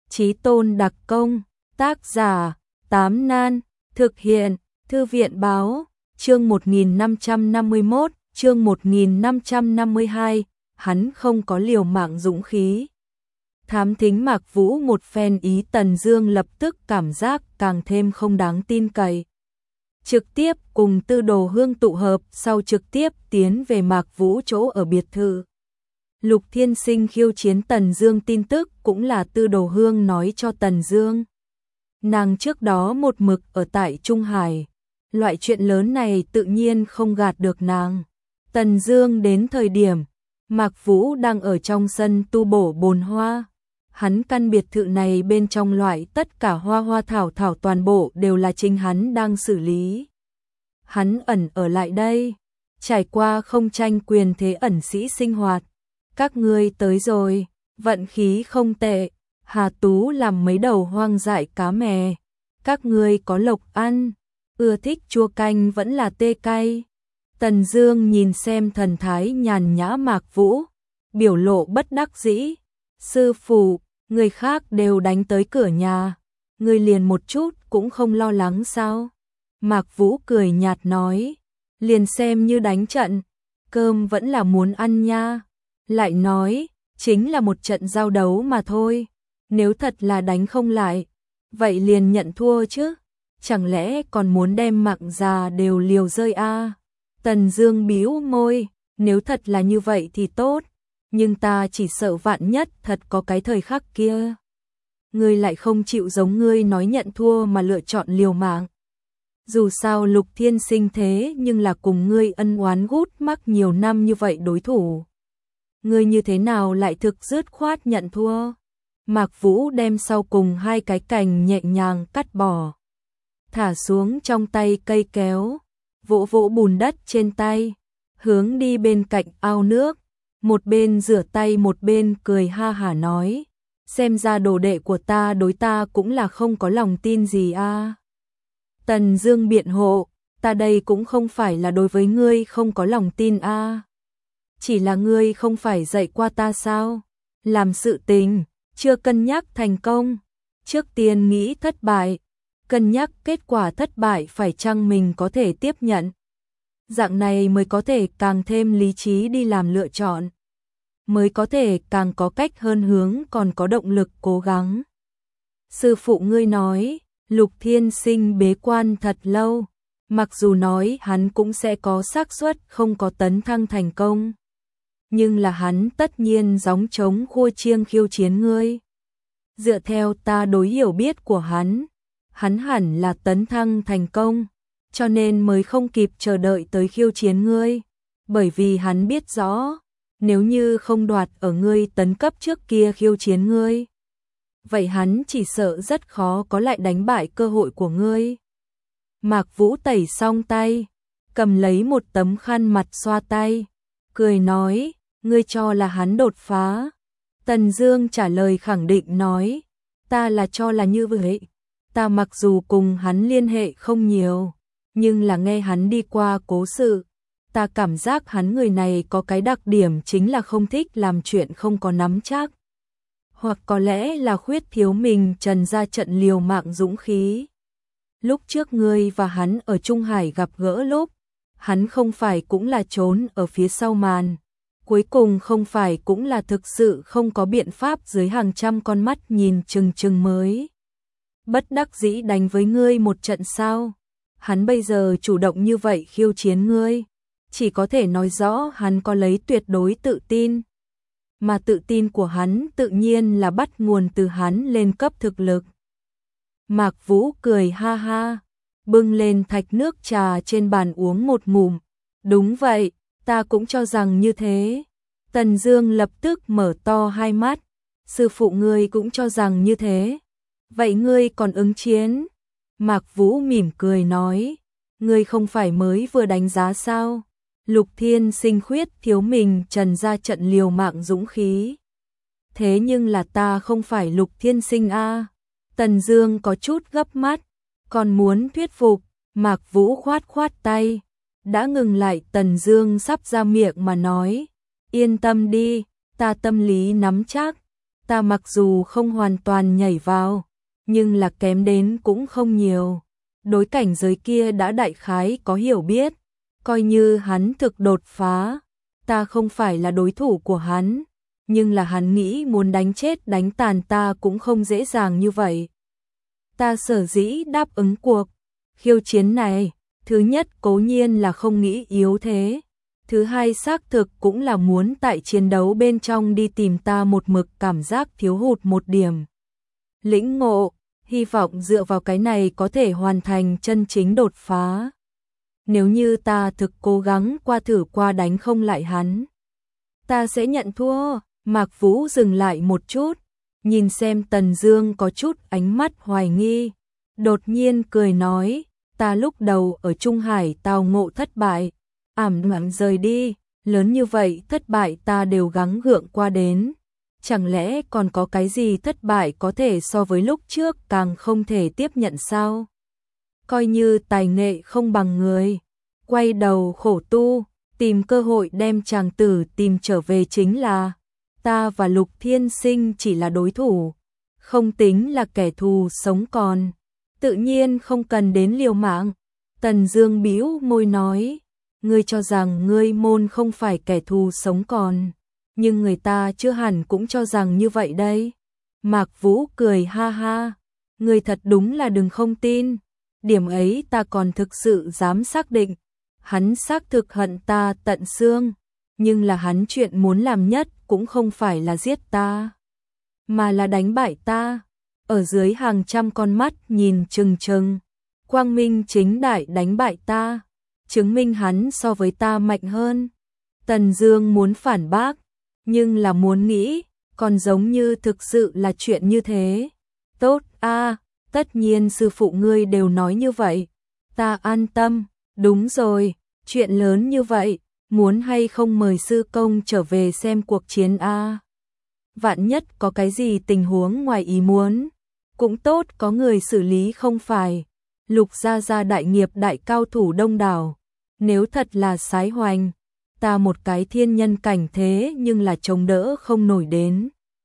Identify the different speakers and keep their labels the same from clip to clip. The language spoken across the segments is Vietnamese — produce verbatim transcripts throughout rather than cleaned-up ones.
Speaker 1: Chí tôn đặc công, tác giả, Tám Nan, thực hiện, Thư viện báo, chương một nghìn năm trăm năm mươi mốt, chương một nghìn năm trăm năm mươi hai, hắn không có liều mạng dũng khí. Thám thính Mạc Vũ một phen ý, Tần Dương lập tức cảm giác càng thêm không đáng tin cậy. Trực tiếp cùng Tư Đồ Hương tụ hợp, sau trực tiếp tiến về Mạc Vũ chỗ ở biệt thự. Lục Thiên Sinh khiêu chiến Tần Dương tin tức cũng là Tư Đồ Hương nói cho Tần Dương. Nàng trước đó một mực ở tại Trung Hải, loại chuyện lớn này tự nhiên không gạt được nàng. Tần Dương đến thời điểm, Mạc Vũ đang ở trong sân tu bổ bồn hoa. Hắn căn biệt thự này bên trong loại tất cả hoa hoa thảo thảo toàn bộ đều là chính hắn đang xử lý. Hắn ẩn ở lại đây, trải qua không tranh quyền thế ẩn sĩ sinh hoạt. Các ngươi tới rồi, vận khí không tệ, Hà Tú làm mấy đầu hoang dại cá mè. Các ngươi có lộc ăn, ưa thích chua canh vẫn là tê cay. Tần Dương nhìn xem thần thái nhàn nhã Mạc Vũ, biểu lộ bất đắc dĩ. Sư phụ, người khác đều đánh tới cửa nhà, ngươi liền một chút cũng không lo lắng sao? Mạc Vũ cười nhạt nói, liền xem như đánh trận, cơm vẫn là muốn ăn nha. Lại nói, chính là một trận giao đấu mà thôi, nếu thật là đánh không lại, vậy liền nhận thua chứ, chẳng lẽ còn muốn đem mạng già đều liều rơi a? À? Tần Dương bĩu môi, nếu thật là như vậy thì tốt, nhưng ta chỉ sợ vạn nhất thật có cái thời khắc kia. Ngươi lại không chịu giống ngươi nói nhận thua mà lựa chọn liều mạng. Dù sao Lục Thiên Sinh thế nhưng là cùng ngươi ân oán gút mắc nhiều năm như vậy đối thủ. Ngươi như thế nào lại thực dứt khoát nhận thua? Mạc Vũ đem sau cùng hai cái cành nhẹ nhàng cắt bỏ, thả xuống trong tay cây kéo, vỗ vỗ bùn đất trên tay, hướng đi bên cạnh ao nước, một bên rửa tay một bên cười ha hả nói, xem ra đồ đệ của ta đối ta cũng là không có lòng tin gì a. À. Tần Dương biện hộ, ta đây cũng không phải là đối với ngươi không có lòng tin a. À. Chỉ là ngươi không phải dạy qua ta sao? Làm sự tình, chưa cân nhắc thành công, trước tiên nghĩ thất bại, cân nhắc kết quả thất bại phải chăng mình có thể tiếp nhận. Dạng này mới có thể càng thêm lý trí đi làm lựa chọn, mới có thể càng có cách hơn hướng còn có động lực cố gắng. Sư phụ ngươi nói, Lục Thiên Sinh bế quan thật lâu, mặc dù nói hắn cũng sẽ có xác suất không có tấn thăng thành công. Nhưng là hắn tất nhiên gióng trống khua chiêng khiêu chiến ngươi. Dựa theo ta đối hiểu biết của hắn, hắn hẳn là tấn thăng thành công, cho nên mới không kịp chờ đợi tới khiêu chiến ngươi. Bởi vì hắn biết rõ, nếu như không đoạt ở ngươi tấn cấp trước kia khiêu chiến ngươi, vậy hắn chỉ sợ rất khó có lại đánh bại cơ hội của ngươi. Mạc Vũ tẩy xong tay, cầm lấy một tấm khăn mặt xoa tay, cười nói, ngươi cho là hắn đột phá. Tần Dương trả lời khẳng định nói, ta là cho là như vậy. Ta mặc dù cùng hắn liên hệ không nhiều, nhưng là nghe hắn đi qua cố sự, ta cảm giác hắn người này có cái đặc điểm chính là không thích làm chuyện không có nắm chắc. Hoặc có lẽ là khuyết thiếu mình trần ra trận liều mạng dũng khí. Lúc trước ngươi và hắn ở Trung Hải gặp gỡ lúc, hắn không phải cũng là trốn ở phía sau màn. Cuối cùng không phải cũng là thực sự không có biện pháp dưới hàng trăm con mắt nhìn chừng chừng mới bất đắc dĩ đánh với ngươi một trận sao? Hắn bây giờ chủ động như vậy khiêu chiến ngươi, chỉ có thể nói rõ hắn có lấy tuyệt đối tự tin. Mà tự tin của hắn tự nhiên là bắt nguồn từ hắn lên cấp thực lực. Mạc Vũ cười ha ha, bưng lên thạch nước trà trên bàn uống một ngụm. Đúng vậy, ta cũng cho rằng như thế. Tần Dương lập tức mở to hai mắt, sư phụ ngươi cũng cho rằng như thế. Vậy ngươi còn ứng chiến? Mạc Vũ mỉm cười nói, ngươi không phải mới vừa đánh giá sao? Lục Thiên Sinh khuyết thiếu mình trần ra trận liều mạng dũng khí. Thế nhưng là ta không phải Lục Thiên Sinh a. À. Tần Dương có chút gấp mắt, còn muốn thuyết phục, Mạc Vũ khoát khoát tay, đã ngừng lại. Tần Dương sắp ra miệng mà nói, yên tâm đi, ta tâm lý nắm chắc. Ta mặc dù không hoàn toàn nhảy vào, nhưng là kém đến cũng không nhiều. Đối cảnh giới kia đã đại khái có hiểu biết, coi như hắn thực đột phá, ta không phải là đối thủ của hắn, nhưng là hắn nghĩ muốn đánh chết đánh tàn ta cũng không dễ dàng như vậy. Ta sở dĩ đáp ứng cuộc khiêu chiến này, thứ nhất cố nhiên là không nghĩ yếu thế, thứ hai xác thực cũng là muốn tại chiến đấu bên trong đi tìm ta một mực cảm giác thiếu hụt một điểm. Lĩnh ngộ, hy vọng dựa vào cái này có thể hoàn thành chân chính đột phá. Nếu như ta thực cố gắng qua thử qua đánh không lại hắn, ta sẽ nhận thua. Mạc Vũ dừng lại một chút, nhìn xem Tần Dương có chút ánh mắt hoài nghi, đột nhiên cười nói, ta lúc đầu ở Trung Hải tao ngộ thất bại, ảm đạm rời đi, lớn như vậy thất bại ta đều gắng gượng qua đến, chẳng lẽ còn có cái gì thất bại có thể so với lúc trước càng không thể tiếp nhận sao? Coi như tài nghệ không bằng người, quay đầu khổ tu, tìm cơ hội đem chàng tử tìm trở về chính là, ta và Lục Thiên Sinh chỉ là đối thủ, không tính là kẻ thù sống còn, tự nhiên không cần đến liều mạng. Tần Dương bĩu môi nói, ngươi cho rằng ngươi môn không phải kẻ thù sống còn, nhưng người ta chưa hẳn cũng cho rằng như vậy đây. Mạc Vũ cười ha ha, ngươi thật đúng là đừng không tin, điểm ấy ta còn thực sự dám xác định, hắn xác thực hận ta tận xương, nhưng là hắn chuyện muốn làm nhất cũng không phải là giết ta, mà là đánh bại ta. Ở dưới hàng trăm con mắt nhìn chừng chừng, quang minh chính đại đánh bại ta, chứng minh hắn so với ta mạnh hơn. Tần Dương muốn phản bác, nhưng là muốn nghĩ, còn giống như thực sự là chuyện như thế. Tốt a, tất nhiên sư phụ ngươi đều nói như vậy, ta an tâm. Đúng rồi, chuyện lớn như vậy, muốn hay không mời sư công trở về xem cuộc chiến a? Vạn nhất có cái gì tình huống ngoài ý muốn, cũng tốt có người xử lý không phải. Lục gia gia đại nghiệp đại cao thủ đông đảo, nếu thật là sái hoành, ta một cái thiên nhân cảnh thế nhưng là chống đỡ không nổi đến.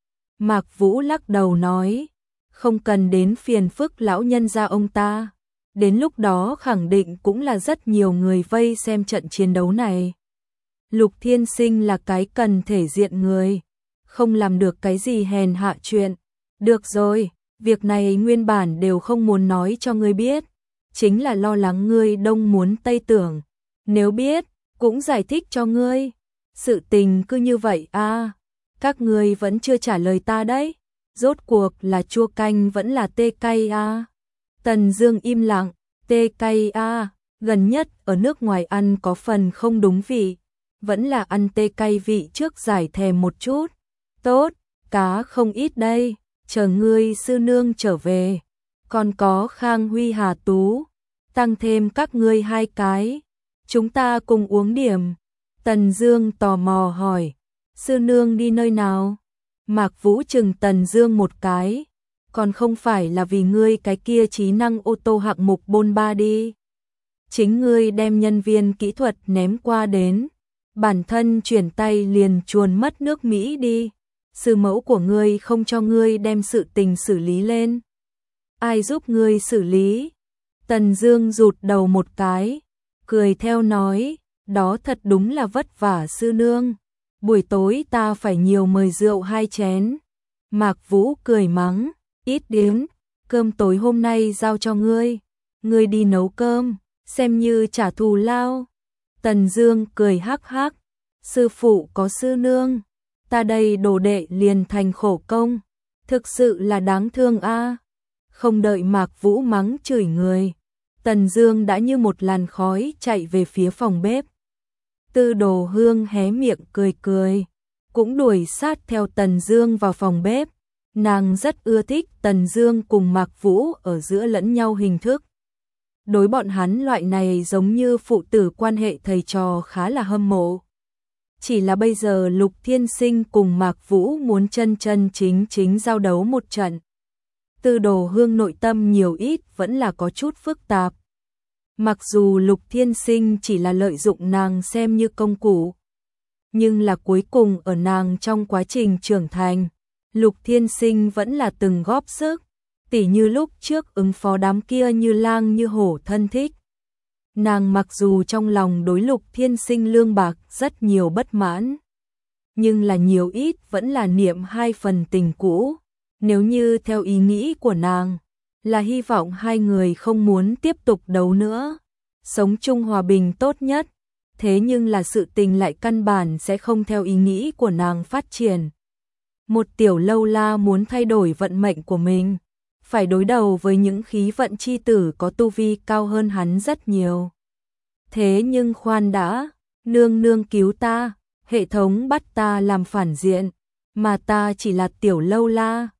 Speaker 1: Mạc Vũ lắc đầu nói, không cần đến phiền phức lão nhân gia ông ta, đến lúc đó khẳng định cũng là rất nhiều người vây xem trận chiến đấu này. Lục Thiên Sinh là cái cần thể diện người, không làm được cái gì hèn hạ chuyện. Được rồi, việc này nguyên bản đều không muốn nói cho ngươi biết, chính là lo lắng ngươi đông muốn tây tưởng, nếu biết, cũng giải thích cho ngươi. Sự tình cứ như vậy a, các ngươi vẫn chưa trả lời ta đấy, rốt cuộc là chua canh vẫn là tê cay a? Tần Dương im lặng, tê cay a, gần nhất ở nước ngoài ăn có phần không đúng vị, vẫn là ăn tê cay vị trước giải thèm một chút. Tốt, cá không ít đây, chờ ngươi sư nương trở về, còn có Khang Huy Hà Tú, tăng thêm các ngươi hai cái, chúng ta cùng uống điểm. Tần Dương tò mò hỏi, sư nương đi nơi nào? Mạc Vũ chừng Tần Dương một cái, còn không phải là vì ngươi cái kia trí năng ô tô hạng mục bôn ba đi. Chính ngươi đem nhân viên kỹ thuật ném qua đến, bản thân chuyển tay liền chuồn mất nước Mỹ đi. Sư mẫu của ngươi không cho ngươi đem sự tình xử lý lên. Ai giúp ngươi xử lý? Tần Dương rụt đầu một cái, cười theo nói, đó thật đúng là vất vả sư nương. Buổi tối ta phải nhiều mời rượu hai chén. Mạc Vũ cười mắng, ít đến, cơm tối hôm nay giao cho ngươi. Ngươi đi nấu cơm, xem như trả thù lao. Tần Dương cười hắc hắc, sư phụ có sư nương, ta đây đồ đệ liền thành khổ công, thực sự là đáng thương a. Không đợi Mạc Vũ mắng chửi người, Tần Dương đã như một làn khói chạy về phía phòng bếp. Tư Đồ Hương hé miệng cười cười, cũng đuổi sát theo Tần Dương vào phòng bếp. Nàng rất ưa thích Tần Dương cùng Mạc Vũ ở giữa lẫn nhau hình thức. Đối bọn hắn loại này giống như phụ tử quan hệ thầy trò khá là hâm mộ. Chỉ là bây giờ Lục Thiên Sinh cùng Mạc Vũ muốn chân chân chính chính giao đấu một trận. Tư Đồ Hương nội tâm nhiều ít vẫn là có chút phức tạp. Mặc dù Lục Thiên Sinh chỉ là lợi dụng nàng xem như công cụ, nhưng là cuối cùng ở nàng trong quá trình trưởng thành, Lục Thiên Sinh vẫn là từng góp sức, tỉ như lúc trước ứng phó đám kia như lang như hổ thân thích. Nàng mặc dù trong lòng đối Lục Thiên Sinh lương bạc rất nhiều bất mãn, nhưng là nhiều ít vẫn là niệm hai phần tình cũ. Nếu như theo ý nghĩ của nàng, là hy vọng hai người không muốn tiếp tục đấu nữa, sống chung hòa bình tốt nhất. Thế nhưng là sự tình lại căn bản sẽ không theo ý nghĩ của nàng phát triển. Một tiểu lâu la muốn thay đổi vận mệnh của mình, phải đối đầu với những khí vận chi tử có tu vi cao hơn hắn rất nhiều. Thế nhưng khoan đã, nương nương cứu ta, hệ thống bắt ta làm phản diện, mà ta chỉ là tiểu lâu la.